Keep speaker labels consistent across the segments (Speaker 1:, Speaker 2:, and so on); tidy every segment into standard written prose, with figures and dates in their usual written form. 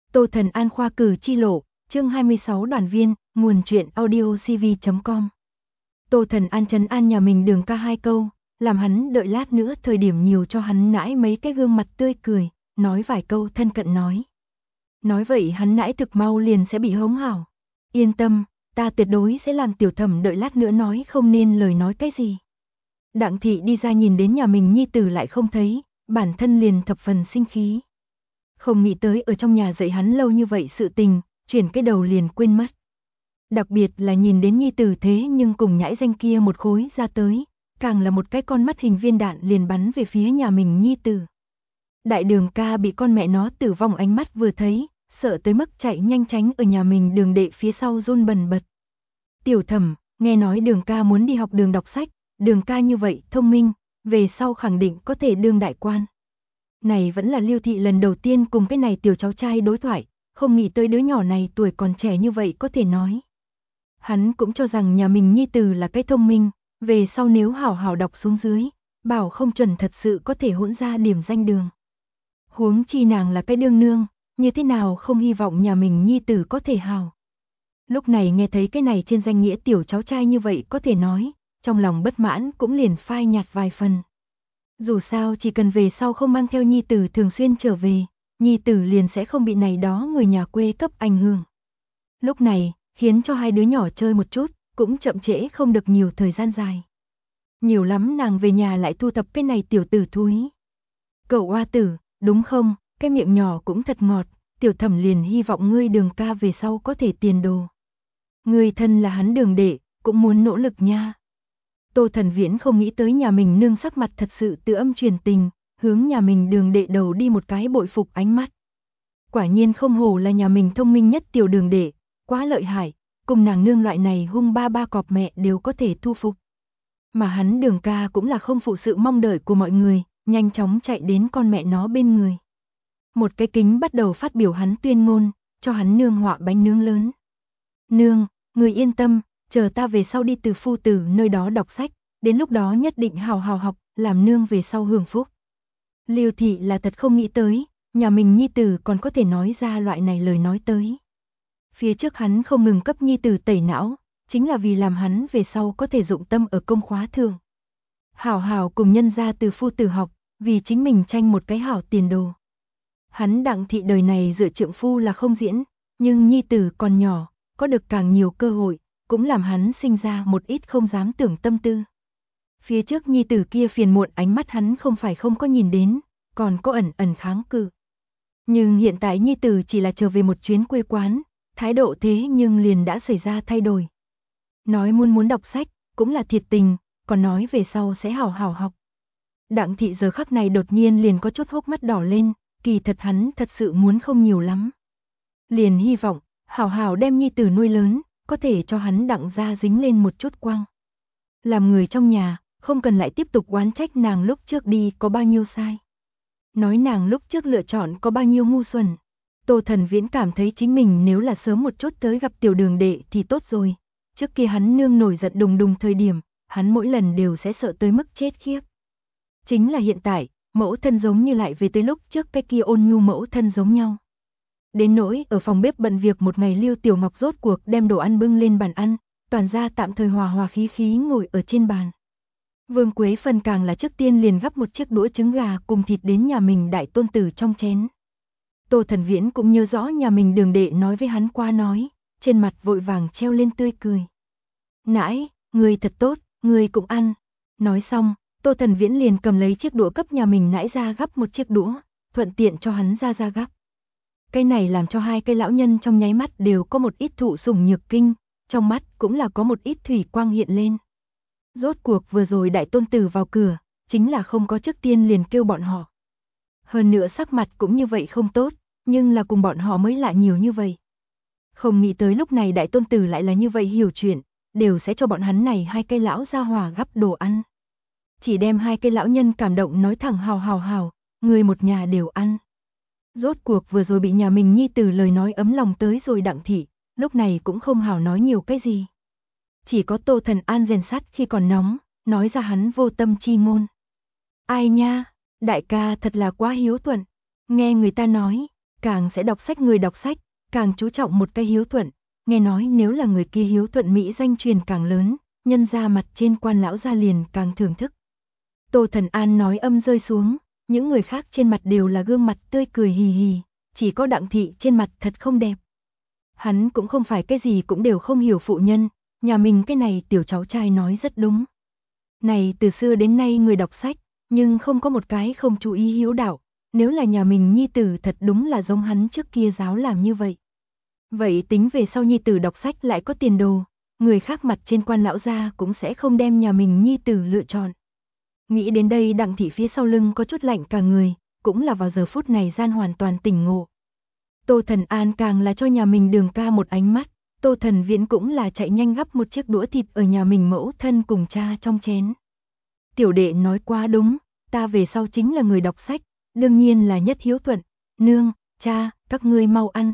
Speaker 1: Tô Thần An khoa cử chi lộ, chương 26 đoàn viên, nguồn truyện audio cv.com. Tô Thần An trấn an nhà mình Đường ca 2 câu, làm hắn đợi lát nữa thời điểm nhiều cho hắn nãi mấy cái gương mặt tươi cười, nói vài câu thân cận nói. Nói vậy hắn nãi thực mau liền sẽ bị hống hảo. Yên tâm, ta tuyệt đối sẽ làm Tiểu Thẩm đợi lát nữa nói không nên lời nói cái gì. Đặng thị đi ra nhìn đến nhà mình nhi tử lại không thấy, bản thân liền thập phần sinh khí. Không nghĩ tới ở trong nhà dạy hắn lâu như vậy sự tình, chuyển cái đầu liền quên mất. Đặc biệt là nhìn đến nhi tử thế nhưng cùng nhãi danh kia một khối ra tới, càng là một cái con mắt hình viên đạn liền bắn về phía nhà mình nhi tử. Đại Đường ca bị con mẹ nó tử vong ánh mắt vừa thấy, sợ tới mức chạy nhanh tránh ở nhà mình Đường đệ phía sau run bần bật. Tiểu Thẩm, nghe nói Đường ca muốn đi học Đường đọc sách, Đường ca như vậy thông minh, về sau khẳng định có thể đương đại quan. Này vẫn là Liêu thị lần đầu tiên cùng cái này tiểu cháu trai đối thoại, không nghĩ tới đứa nhỏ này tuổi còn trẻ như vậy có thể nói. Hắn cũng cho rằng nhà mình nhi tử là cái thông minh, về sau nếu hảo hảo đọc xuống dưới, bảo không chuẩn thật sự có thể hỗn ra điểm danh đường. Huống chi nàng là cái đương nương, như thế nào không hy vọng nhà mình nhi tử có thể hảo. Lúc này nghe thấy cái này trên danh nghĩa tiểu cháu trai như vậy có thể nói, trong lòng bất mãn cũng liền phai nhạt vài phần. Dù sao chỉ cần về sau không mang theo nhi tử thường xuyên trở về, nhi tử liền sẽ không bị này đó người nhà quê cấp ảnh hưởng. Lúc này, khiến cho hai đứa nhỏ chơi một chút, cũng chậm trễ không được nhiều thời gian dài. Nhiều lắm nàng về nhà lại thu thập cái này tiểu tử thúi. Cậu oa tử, đúng không, cái miệng nhỏ cũng thật ngọt, Tiểu Thẩm liền hy vọng ngươi Đường ca về sau có thể tiền đồ. Ngươi thân là hắn Đường đệ, cũng muốn nỗ lực nha. Tô Thần Viễn không nghĩ tới nhà mình nương sắc mặt thật sự từ âm truyền tình, hướng nhà mình Đường đệ đầu đi một cái bội phục ánh mắt. Quả nhiên không hổ là nhà mình thông minh nhất tiểu Đường đệ, quá lợi hại, cùng nàng nương loại này hung ba ba cọp mẹ đều có thể thu phục. Mà hắn Đường ca cũng là không phụ sự mong đợi của mọi người, nhanh chóng chạy đến con mẹ nó bên người. Một cái kính bắt đầu phát biểu hắn tuyên ngôn, cho hắn nương họa bánh nướng lớn. Nương, người yên tâm, chờ ta về sau đi từ phu tử nơi đó đọc sách, đến lúc đó nhất định hào hào học, làm nương về sau hưởng phúc. Liêu thị là thật không nghĩ tới, nhà mình nhi tử còn có thể nói ra loại này lời nói tới. Phía trước hắn không ngừng cấp nhi tử tẩy não, chính là vì làm hắn về sau có thể dụng tâm ở công khóa thường. Hảo hảo cùng nhân gia từ phu tử học, vì chính mình tranh một cái hảo tiền đồ. Hắn Đặng thị đời này dựa trượng phu là không diễn, nhưng nhi tử còn nhỏ, có được càng nhiều cơ hội, cũng làm hắn sinh ra một ít không dám tưởng tâm tư. Phía trước nhi tử kia phiền muộn ánh mắt hắn không phải không có nhìn đến, còn có ẩn ẩn kháng cự. Nhưng hiện tại nhi tử chỉ là trở về một chuyến quê quán, thái độ thế nhưng liền đã xảy ra thay đổi. Nói muốn đọc sách, cũng là thiệt tình, còn nói về sau sẽ hảo hảo học. Đặng thị giờ khắc này đột nhiên liền có chút hốc mắt đỏ lên, kỳ thật hắn thật sự muốn không nhiều lắm. Liền hy vọng, hảo hảo đem nhi tử nuôi lớn, có thể cho hắn Đặng gia dính lên một chút quang. Làm người trong nhà, không cần lại tiếp tục oán trách nàng lúc trước đi có bao nhiêu sai. Nói nàng lúc trước lựa chọn có bao nhiêu ngu xuẩn. Tô Thần Viễn cảm thấy chính mình nếu là sớm một chút tới gặp tiểu Đường đệ thì tốt rồi. Trước kia hắn nương nổi giận đùng đùng thời điểm, hắn mỗi lần đều sẽ sợ tới mức chết khiếp. Chính là hiện tại, mẫu thân giống như lại về tới lúc trước cái kia ôn nhu mẫu thân giống nhau. Đến nỗi ở phòng bếp bận việc một ngày Lưu Tiểu Ngọc rốt cuộc đem đồ ăn bưng lên bàn ăn, toàn gia tạm thời hòa hòa khí khí ngồi ở trên bàn. Vương Quế Phân càng là trước tiên liền gắp một chiếc đũa trứng gà cùng thịt đến nhà mình đại tôn tử trong chén. Tô Thần Viễn cũng nhớ rõ nhà mình Đường đệ nói với hắn qua nói, trên mặt vội vàng treo lên tươi cười. Nãi, người thật tốt, người cũng ăn. Nói xong, Tô Thần Viễn liền cầm lấy chiếc đũa cấp nhà mình nãi ra gắp một chiếc đũa, thuận tiện cho hắn ra gắp. Cái này làm cho hai cây lão nhân trong nháy mắt đều có một ít thụ sủng nhược kinh, trong mắt cũng là có một ít thủy quang hiện lên. Rốt cuộc vừa rồi đại tôn tử vào cửa, chính là không có trước tiên liền kêu bọn họ. Hơn nữa sắc mặt cũng như vậy không tốt, nhưng là cùng bọn họ mới lạ nhiều như vậy. Không nghĩ tới lúc này đại tôn tử lại là như vậy hiểu chuyện, đều sẽ cho bọn hắn này hai cây lão gia hỏa gắp đồ ăn. Chỉ đem hai cây lão nhân cảm động nói thẳng hào hào hào, người một nhà đều ăn. Rốt cuộc vừa rồi bị nhà mình nhi tử lời nói ấm lòng tới rồi Đặng thị, lúc này cũng không hào nói nhiều cái gì. Chỉ có Tô Thần An rèn sắt khi còn nóng, nói ra hắn vô tâm chi ngôn. Ai nha, đại ca thật là quá hiếu thuận, nghe người ta nói, càng sẽ đọc sách người đọc sách, càng chú trọng một cái hiếu thuận, nghe nói nếu là người kia hiếu thuận mỹ danh truyền càng lớn, nhân ra mặt trên quan lão gia liền càng thưởng thức. Tô Thần An nói âm rơi xuống, những người khác trên mặt đều là gương mặt tươi cười hì hì, chỉ có Đặng thị trên mặt thật không đẹp. Hắn cũng không phải cái gì cũng đều không hiểu phụ nhân, nhà mình cái này tiểu cháu trai nói rất đúng. Này từ xưa đến nay người đọc sách, nhưng không có một cái không chú ý hiếu đạo, nếu là nhà mình nhi tử thật đúng là giống hắn trước kia giáo làm như vậy. Vậy tính về sau nhi tử đọc sách lại có tiền đồ, người khác mặt trên quan lão gia cũng sẽ không đem nhà mình nhi tử lựa chọn. Nghĩ đến đây Đặng thị phía sau lưng có chút lạnh cả người, cũng là vào giờ phút này gian hoàn toàn tỉnh ngộ. Tô Thần An càng là cho nhà mình Đường ca một ánh mắt, Tô Thần Viễn cũng là chạy nhanh gắp một chiếc đũa thịt ở nhà mình mẫu thân cùng cha trong chén. Tiểu đệ nói quá đúng, ta về sau chính là người đọc sách, đương nhiên là nhất hiếu thuận, nương, cha, các ngươi mau ăn.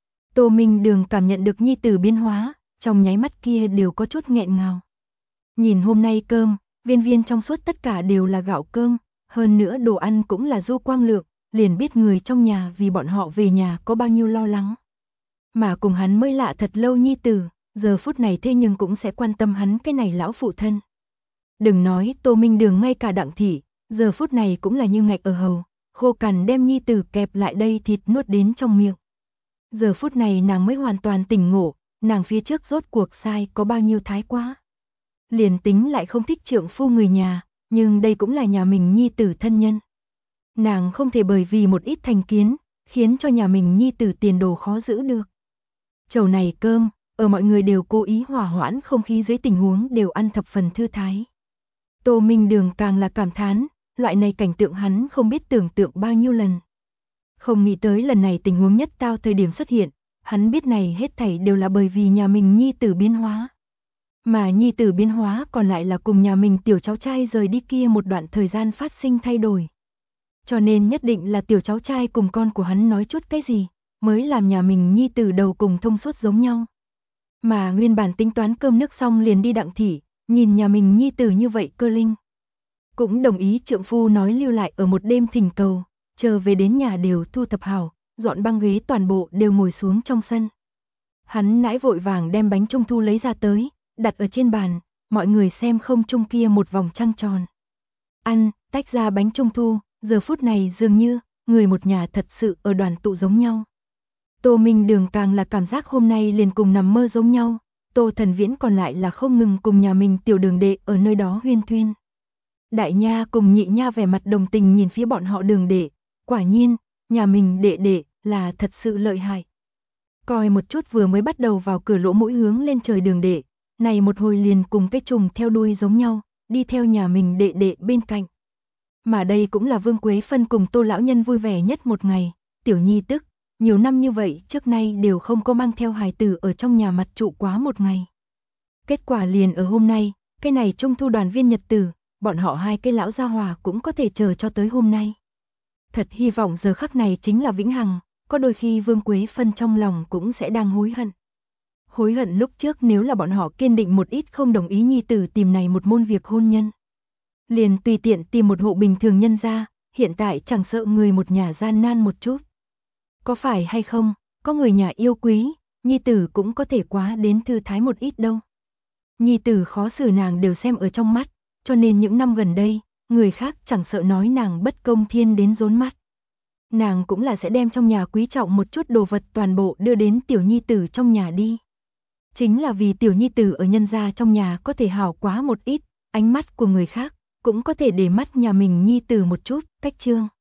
Speaker 1: Tô Minh Đường cảm nhận được nhi tử biến hóa, trong nháy mắt kia đều có chút nghẹn ngào. Nhìn hôm nay cơm, viên viên trong suốt tất cả đều là gạo cơm, hơn nữa đồ ăn cũng là du quang lượng, liền biết người trong nhà vì bọn họ về nhà có bao nhiêu lo lắng. Mà cùng hắn mới lạ thật lâu nhi tử, giờ phút này thế nhưng cũng sẽ quan tâm hắn cái này lão phụ thân. Đừng nói Tô Minh Đường ngay cả Đặng thị, giờ phút này cũng là như ngạch ở hầu, khô cằn đem nhi tử kẹp lại đây thịt nuốt đến trong miệng. Giờ phút này nàng mới hoàn toàn tỉnh ngộ, nàng phía trước rốt cuộc sai có bao nhiêu thái quá. Liền tính lại không thích trượng phu người nhà, nhưng đây cũng là nhà mình nhi tử thân nhân. Nàng không thể bởi vì một ít thành kiến, khiến cho nhà mình nhi tử tiền đồ khó giữ được. Chầu này cơm, ở mọi người đều cố ý hòa hoãn không khí dưới tình huống đều ăn thập phần thư thái. Tô Minh Đường càng là cảm thán, loại này cảnh tượng hắn không biết tưởng tượng bao nhiêu lần. Không nghĩ tới lần này tình huống nhất tao thời điểm xuất hiện, hắn biết này hết thảy đều là bởi vì nhà mình nhi tử biến hóa. Mà nhi tử biến hóa còn lại là cùng nhà mình tiểu cháu trai rời đi kia một đoạn thời gian phát sinh thay đổi. Cho nên nhất định là tiểu cháu trai cùng con của hắn nói chút cái gì, mới làm nhà mình nhi tử đầu cùng thông suốt giống nhau. Mà nguyên bản tính toán cơm nước xong liền đi Đặng thị, nhìn nhà mình nhi tử như vậy cơ linh. Cũng đồng ý trượng phu nói lưu lại ở một đêm thỉnh cầu, chờ về đến nhà đều thu thập hảo, dọn băng ghế toàn bộ đều ngồi xuống trong sân. Hắn nãi vội vàng đem bánh trung thu lấy ra tới, đặt ở trên bàn, mọi người xem không trung kia một vòng trăng tròn. Ăn, tách ra bánh trung thu, giờ phút này dường như, người một nhà thật sự ở đoàn tụ giống nhau. Tô Minh Đường càng là cảm giác hôm nay liền cùng nằm mơ giống nhau, Tô Thần Viễn còn lại là không ngừng cùng nhà mình tiểu Đường đệ ở nơi đó huyên thuyên. Đại nha cùng nhị nha vẻ mặt đồng tình nhìn phía bọn họ Đường đệ, quả nhiên, nhà mình đệ đệ là thật sự lợi hại. Coi một chút vừa mới bắt đầu vào cửa lỗ mũi hướng lên trời Đường đệ, này một hồi liền cùng cái trùng theo đuôi giống nhau, đi theo nhà mình đệ đệ bên cạnh. Mà đây cũng là Vương Quế Phân cùng Tô lão nhân vui vẻ nhất một ngày, tiểu nhi tức, nhiều năm như vậy trước nay đều không có mang theo hài tử ở trong nhà mặt trụ quá một ngày. Kết quả liền ở hôm nay, cái này trung thu đoàn viên nhật tử, bọn họ hai cái lão gia hòa cũng có thể chờ cho tới hôm nay. Thật hy vọng giờ khắc này chính là vĩnh hằng, có đôi khi Vương Quế Phân trong lòng cũng sẽ đang hối hận. Hối hận lúc trước nếu là bọn họ kiên định một ít không đồng ý nhi tử tìm này một môn việc hôn nhân. Liền tùy tiện tìm một hộ bình thường nhân ra, hiện tại chẳng sợ người một nhà gian nan một chút. Có phải hay không, có người nhà yêu quý, nhi tử cũng có thể quá đến thư thái một ít đâu. Nhi tử khó xử nàng đều xem ở trong mắt, cho nên những năm gần đây, người khác chẳng sợ nói nàng bất công thiên đến rốn mắt. Nàng cũng là sẽ đem trong nhà quý trọng một chút đồ vật toàn bộ đưa đến tiểu nhi tử trong nhà đi. Chính là vì tiểu nhi tử ở nhân gia trong nhà có thể hảo quá một ít, ánh mắt của người khác cũng có thể để mắt nhà mình nhi tử một chút, cách trương.